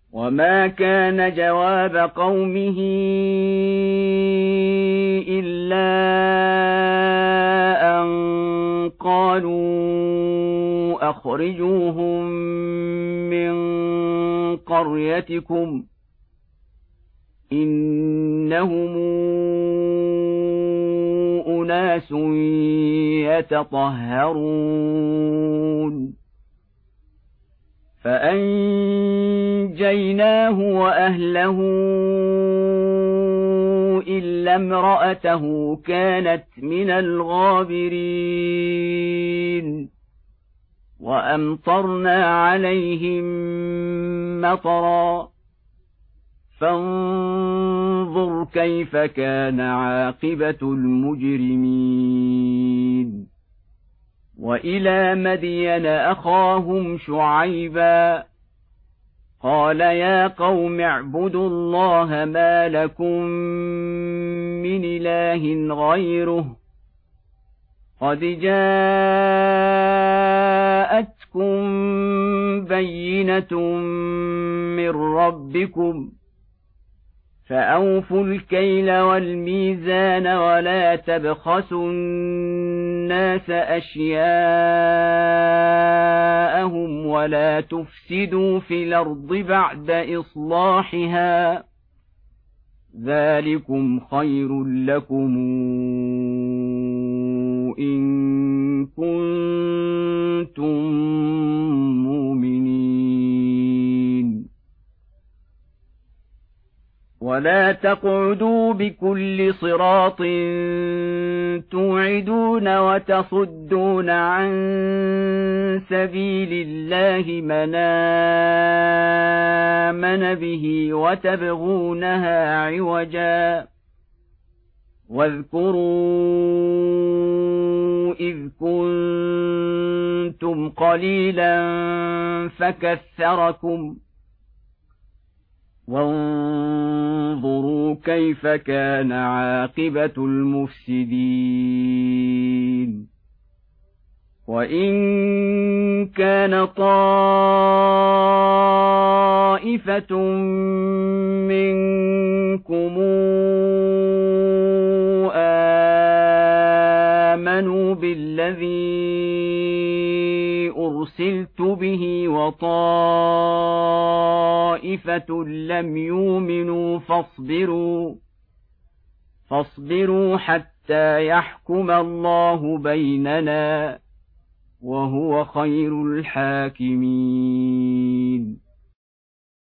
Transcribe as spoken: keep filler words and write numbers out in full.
وما كان جواب قومه إلا أن قالوا أخرجوهم من قريتكم إنهم أناس يتطهرون فأنجيناه وأهله إلا امرأته كانت من الغابرين وأمطرنا عليهم مطرا فانظر كيف كان عاقبة المجرمين وإلى مدين أخاهم شعيبا قال يا قوم اعبدوا الله ما لكم من إله غيره قد جاءتكم بينة من ربكم فأوفوا الكيل والميزان ولا تبخسوا الناس أشياءهم ولا تفسدوا في الأرض بعد إصلاحها ذلكم خير لكم إن كنتم مؤمنين ولا تقعدوا بكل صراط توعدون وتصدون عن سبيل الله من آمن به وتبغونها عوجا واذكروا إذ كنتم قليلا فكثركم وانظروا كيف كان عاقبة المفسدين وإن كان طائفة منكم آمنوا بالذي أرسلت به وطائفة لم يؤمنوا فاصبروا فاصبروا حتى يحكم الله بيننا وهو خير الحاكمين